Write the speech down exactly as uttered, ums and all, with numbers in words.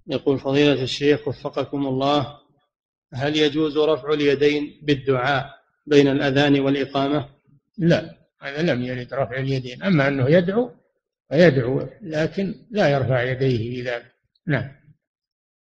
يقول فضيلة الشيخ وفقكم الله، هل يجوز رفع اليدين بالدعاء بين الأذان والإقامة؟ لا، هذا لم يرد رفع اليدين، أما أنه يدعو فيدعو، لكن لا يرفع يديه بذلك. نعم.